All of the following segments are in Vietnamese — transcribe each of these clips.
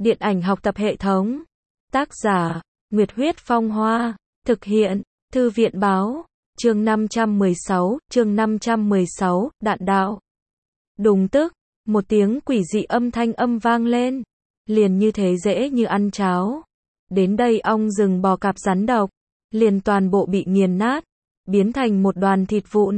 Điện ảnh học tập hệ thống. Tác giả, Nguyệt Huyết Phong Hoa. Thực hiện, Thư viện Báo. Chương 516, đạn đạo. Đùng tức, một tiếng quỷ dị âm thanh vang lên. Liền như thế dễ như ăn cháo. Đến đây ong rừng bò cạp rắn độc, liền toàn bộ bị nghiền nát, biến thành một đoàn thịt vụn.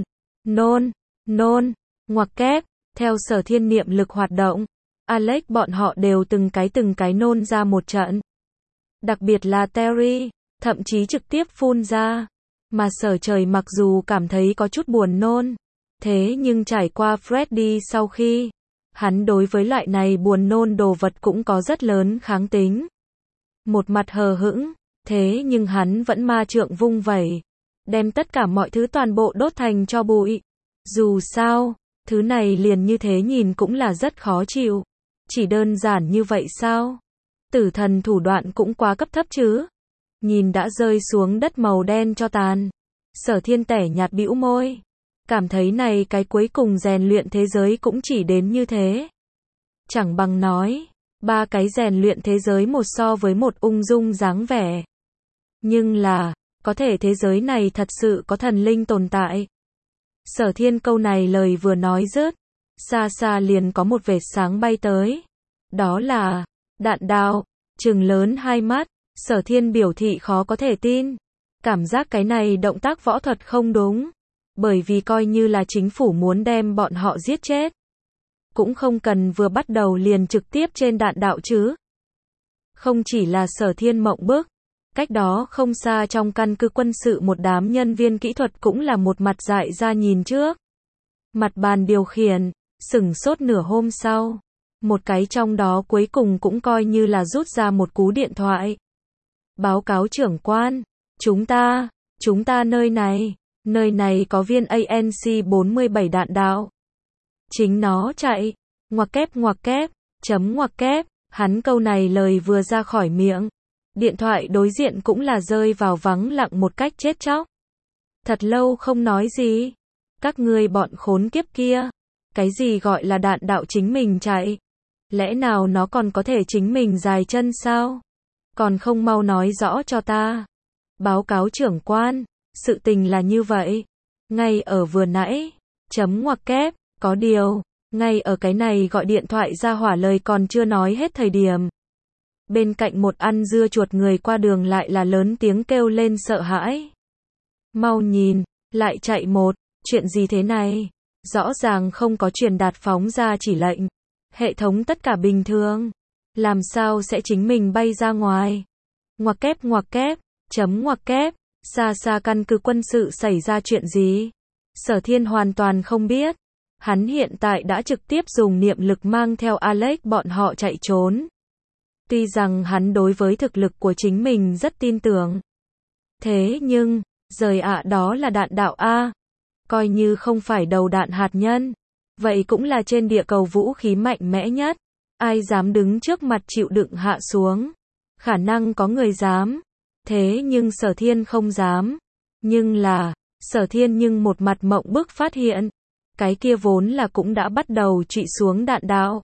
Nôn, ngoặc kép, theo Sở Thiên niệm lực hoạt động, Alex bọn họ đều từng cái nôn ra một trận. Đặc biệt là Terry, thậm chí trực tiếp phun ra. Mà Sở Trời mặc dù cảm thấy có chút buồn nôn, thế nhưng trải qua Freddy sau khi, hắn đối với loại này buồn nôn đồ vật cũng có rất lớn kháng tính. Một mặt hờ hững, thế nhưng hắn vẫn ma trượng vung vẩy, đem tất cả mọi thứ toàn bộ đốt thành tro bụi. Dù sao, thứ này liền như thế nhìn cũng là rất khó chịu. Chỉ đơn giản như vậy sao? Tử thần thủ đoạn cũng quá cấp thấp chứ. Nhìn đã rơi xuống đất màu đen cho tàn, Sở Thiên tẻ nhạt bĩu môi, cảm thấy này cái cuối cùng rèn luyện thế giới cũng chỉ đến như thế. Chẳng bằng nói, ba cái rèn luyện thế giới một so với một ung dung dáng vẻ. Nhưng là, có thể thế giới này thật sự có thần linh tồn tại. Sở Thiên câu này lời vừa nói dứt, xa xa liền có một vệt sáng bay tới. Đó là đạn đạo. Trừng lớn hai mắt, Sở Thiên biểu thị khó có thể tin. Cảm giác cái này động tác võ thuật không đúng. Bởi vì coi như là chính phủ muốn đem bọn họ giết chết, cũng không cần vừa bắt đầu liền trực tiếp trên đạn đạo chứ. Không chỉ là Sở Thiên mộng bức, cách đó không xa trong căn cứ quân sự một đám nhân viên kỹ thuật cũng là một mặt dại ra nhìn trước. Mặt bàn điều khiển, sửng sốt nửa hôm sau. Một cái trong đó cuối cùng cũng coi như là rút ra một cú điện thoại. Báo cáo trưởng quan, chúng ta nơi này có viên ANC-47 đạn đạo. Chính nó chạy, ngoặc kép, chấm ngoặc kép, hắn câu này lời vừa ra khỏi miệng. Điện thoại đối diện cũng là rơi vào vắng lặng một cách chết chóc. Thật lâu không nói gì. Các ngươi bọn khốn kiếp kia. Cái gì gọi là đạn đạo chính mình chạy? Lẽ nào nó còn có thể chính mình dài chân sao? Còn không mau nói rõ cho ta. Báo cáo trưởng quan, sự tình là như vậy. Ngay ở vừa nãy, chấm ngoặc kép, có điều, ngay ở cái này gọi điện thoại ra hỏa lời còn chưa nói hết thời điểm. Bên cạnh một ăn dưa chuột người qua đường lại là lớn tiếng kêu lên sợ hãi. Mau nhìn, lại chạy một, chuyện gì thế này? Rõ ràng không có truyền đạt phóng ra chỉ lệnh. Hệ thống tất cả bình thường. Làm sao sẽ chính mình bay ra ngoài? Ngoặc kép, chấm ngoặc kép, xa căn cứ quân sự xảy ra chuyện gì? Sở Thiên hoàn toàn không biết. Hắn hiện tại đã trực tiếp dùng niệm lực mang theo Alex bọn họ chạy trốn. Tuy rằng hắn đối với thực lực của chính mình rất tin tưởng. Thế nhưng, rời đó là đạn đạo A. Coi như không phải đầu đạn hạt nhân. Vậy cũng là trên địa cầu vũ khí mạnh mẽ nhất. Ai dám đứng trước mặt chịu đựng hạ xuống? Khả năng có người dám. Thế nhưng Sở Thiên không dám. Nhưng là, Sở Thiên nhưng một mặt mộng bức phát hiện. Cái kia vốn là cũng đã bắt đầu trụy xuống đạn đạo.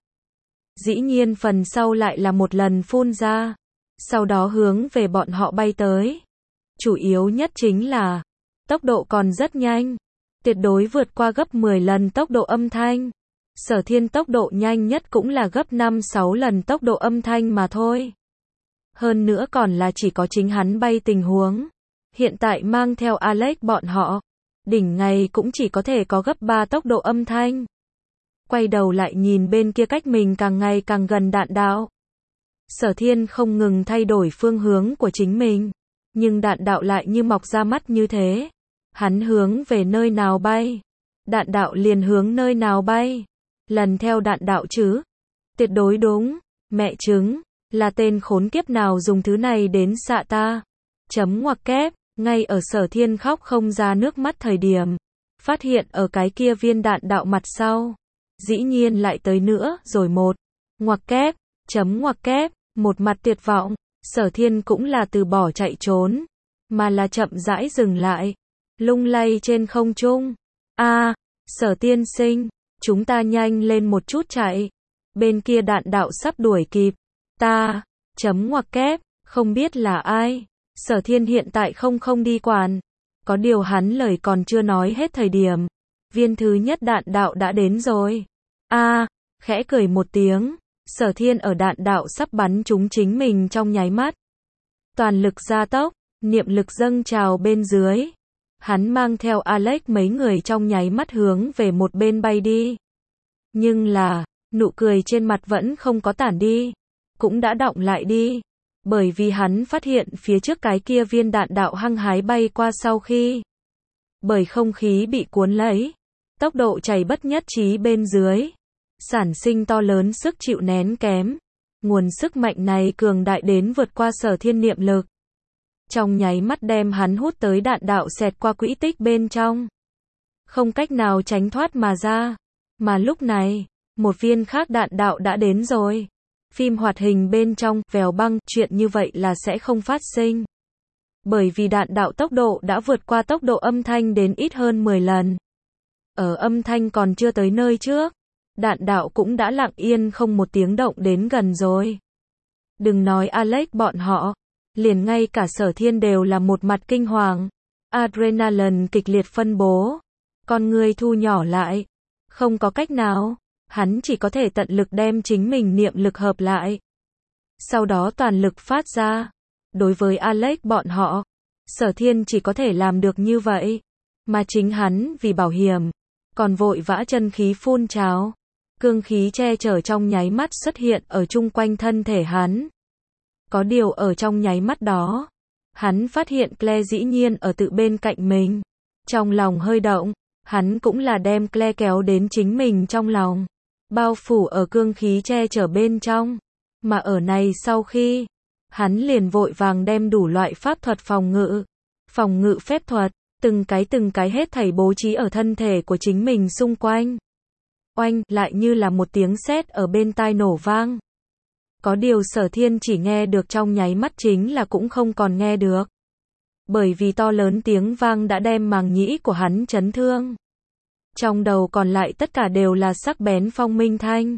Dĩ nhiên phần sau lại là một lần phun ra. Sau đó hướng về bọn họ bay tới. Chủ yếu nhất chính là, tốc độ còn rất nhanh. Tuyệt đối vượt qua gấp 10 lần tốc độ âm thanh. Sở Thiên tốc độ nhanh nhất cũng là gấp 5-6 lần tốc độ âm thanh mà thôi. Hơn nữa còn là chỉ có chính hắn bay tình huống. Hiện tại mang theo Alex bọn họ, đỉnh ngày cũng chỉ có thể có gấp 3 tốc độ âm thanh. Quay đầu lại nhìn bên kia cách mình càng ngày càng gần đạn đạo. Sở Thiên không ngừng thay đổi phương hướng của chính mình. Nhưng đạn đạo lại như mọc ra mắt như thế. Hắn hướng về nơi nào bay, đạn đạo liền hướng nơi nào bay. Lần theo đạn đạo chứ. Tuyệt đối đúng. Mẹ chứng, là tên khốn kiếp nào dùng thứ này đến xạ ta. Chấm ngoặc kép, ngay ở Sở Thiên khóc không ra nước mắt thời điểm. Phát hiện ở cái kia viên đạn đạo mặt sau. Dĩ nhiên lại tới nữa rồi một. Ngoặc kép, chấm ngoặc kép, một mặt tuyệt vọng. Sở Thiên cũng là từ bỏ chạy trốn. Mà là chậm rãi dừng lại. Lung lay trên không trung. Sở tiên sinh, chúng ta nhanh lên một chút chạy. Bên kia đạn đạo sắp đuổi kịp. Ta, chấm ngoặc kép, không biết là ai. Sở Thiên hiện tại không đi quản. Có điều hắn lời còn chưa nói hết thời điểm. Viên thứ nhất đạn đạo đã đến rồi. Khẽ cười một tiếng. Sở Thiên ở đạn đạo sắp bắn trúng chính mình trong nháy mắt. Toàn lực gia tốc, niệm lực dâng trào bên dưới. Hắn mang theo Alex mấy người trong nháy mắt hướng về một bên bay đi. Nhưng là, nụ cười trên mặt vẫn không có tản đi. Cũng đã đọng lại đi. Bởi vì hắn phát hiện phía trước cái kia viên đạn đạo hăng hái bay qua sau khi. Bởi không khí bị cuốn lấy. Tốc độ chảy bất nhất trí bên dưới. Sản sinh to lớn sức chịu nén kém. Nguồn sức mạnh này cường đại đến vượt qua Sở Thiên niệm lực. Trong nháy mắt đem hắn hút tới đạn đạo xẹt qua quỹ tích bên trong. Không cách nào tránh thoát mà ra. Mà lúc này, một viên khác đạn đạo đã đến rồi. Phim hoạt hình bên trong, vèo băng, chuyện như vậy là sẽ không phát sinh. Bởi vì đạn đạo tốc độ đã vượt qua tốc độ âm thanh đến ít hơn 10 lần. Ở âm thanh còn chưa tới nơi trước, đạn đạo cũng đã lặng yên không một tiếng động đến gần rồi. Đừng nói Alex bọn họ, liền ngay cả Sở Thiên đều là một mặt kinh hoàng. Adrenaline kịch liệt phân bố, con người thu nhỏ lại. Không có cách nào, hắn chỉ có thể tận lực đem chính mình niệm lực hợp lại. Sau đó toàn lực phát ra. Đối với Alex bọn họ, Sở Thiên chỉ có thể làm được như vậy. Mà chính hắn vì bảo hiểm, còn vội vã chân khí phun trào. Cương khí che chở trong nháy mắt xuất hiện ở chung quanh thân thể hắn. Có điều ở trong nháy mắt đó, hắn phát hiện Claire dĩ nhiên ở tự bên cạnh mình. Trong lòng hơi động, hắn cũng là đem Claire kéo đến chính mình trong lòng. Bao phủ ở cương khí che chở bên trong. Mà ở này sau khi, hắn liền vội vàng đem đủ loại pháp thuật phòng ngự phép thuật, từng cái hết thảy bố trí ở thân thể của chính mình xung quanh. Oanh, lại như là một tiếng sét ở bên tai nổ vang. Có điều Sở Thiên chỉ nghe được trong nháy mắt chính là cũng không còn nghe được. Bởi vì to lớn tiếng vang đã đem màng nhĩ của hắn chấn thương. Trong đầu còn lại tất cả đều là sắc bén phong minh thanh.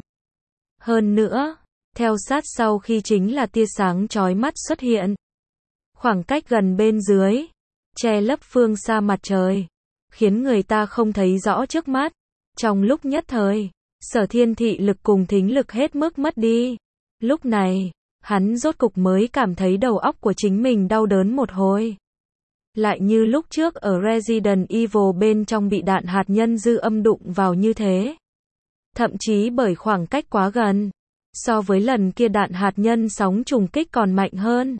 Hơn nữa, theo sát sau khi chính là tia sáng chói mắt xuất hiện. Khoảng cách gần bên dưới, che lấp phương xa mặt trời, khiến người ta không thấy rõ trước mắt. Trong lúc nhất thời, Sở Thiên thị lực cùng thính lực hết mức mất đi. Lúc này, hắn rốt cục mới cảm thấy đầu óc của chính mình đau đớn một hồi. Lại như lúc trước ở Resident Evil bên trong bị đạn hạt nhân dư âm đụng vào như thế. Thậm chí bởi khoảng cách quá gần, so với lần kia đạn hạt nhân sóng trùng kích còn mạnh hơn.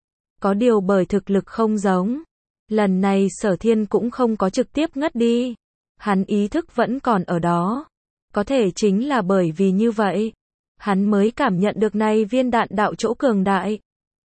Có điều bởi thực lực không giống, lần này Sở Thiên cũng không có trực tiếp ngất đi. Hắn ý thức vẫn còn ở đó. Có thể chính là bởi vì như vậy, hắn mới cảm nhận được này viên đạn đạo chỗ cường đại.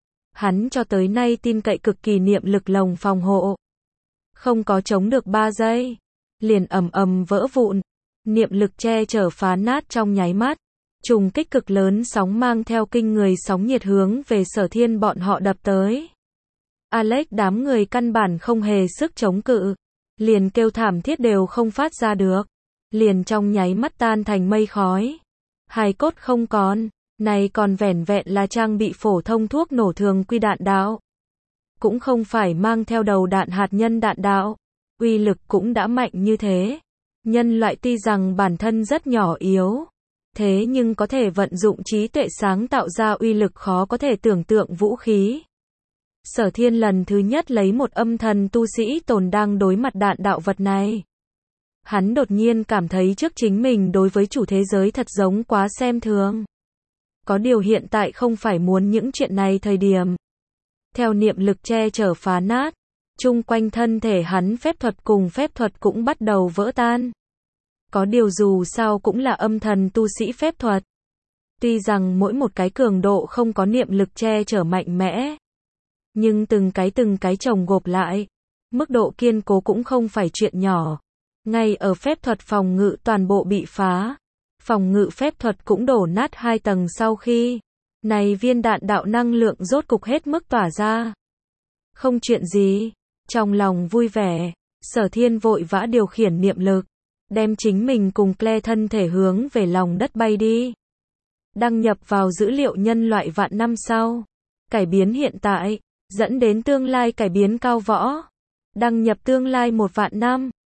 Hắn cho tới nay tin cậy cực kỳ niệm lực lồng phòng hộ. Không có chống được 3 giây, liền ầm ầm vỡ vụn. Niệm lực che chở phá nát trong nháy mắt. Trùng kích cực lớn sóng mang theo kinh người sóng nhiệt hướng về Sở Thiên bọn họ đập tới. Alex đám người căn bản không hề sức chống cự. Liền kêu thảm thiết đều không phát ra được. Liền trong nháy mắt tan thành mây khói. Hài cốt không còn. Này còn vẻn vẹn là trang bị phổ thông thuốc nổ thường quy đạn đạo. Cũng không phải mang theo đầu đạn hạt nhân đạn đạo. Uy lực cũng đã mạnh như thế. Nhân loại tuy rằng bản thân rất nhỏ yếu. Thế nhưng có thể vận dụng trí tuệ sáng tạo ra uy lực khó có thể tưởng tượng vũ khí. Sở Thiên lần thứ nhất lấy một âm thần tu sĩ tồn đang đối mặt đạn đạo vật này. Hắn đột nhiên cảm thấy trước chính mình đối với chủ thế giới thật giống quá xem thường. Có điều hiện tại không phải muốn những chuyện này thời điểm. Theo niệm lực che chở phá nát, chung quanh thân thể hắn phép thuật cùng phép thuật cũng bắt đầu vỡ tan. Có điều dù sao cũng là âm thần tu sĩ phép thuật. Tuy rằng mỗi một cái cường độ không có niệm lực che chở mạnh mẽ. Nhưng từng cái chồng gộp lại. Mức độ kiên cố cũng không phải chuyện nhỏ. Ngay ở phép thuật phòng ngự toàn bộ bị phá. Phòng ngự phép thuật cũng đổ nát 2 tầng sau khi. Này viên đạn đạo năng lượng rốt cục hết mức tỏa ra. Không chuyện gì. Trong lòng vui vẻ. Sở Thiên vội vã điều khiển niệm lực. Đem chính mình cùng Claire thân thể hướng về lòng đất bay đi. đăng nhập vào dữ liệu nhân loại vạn năm sau. Cải biến hiện tại, dẫn đến tương lai cải biến cao võ. Đăng nhập tương lai 1 vạn năm.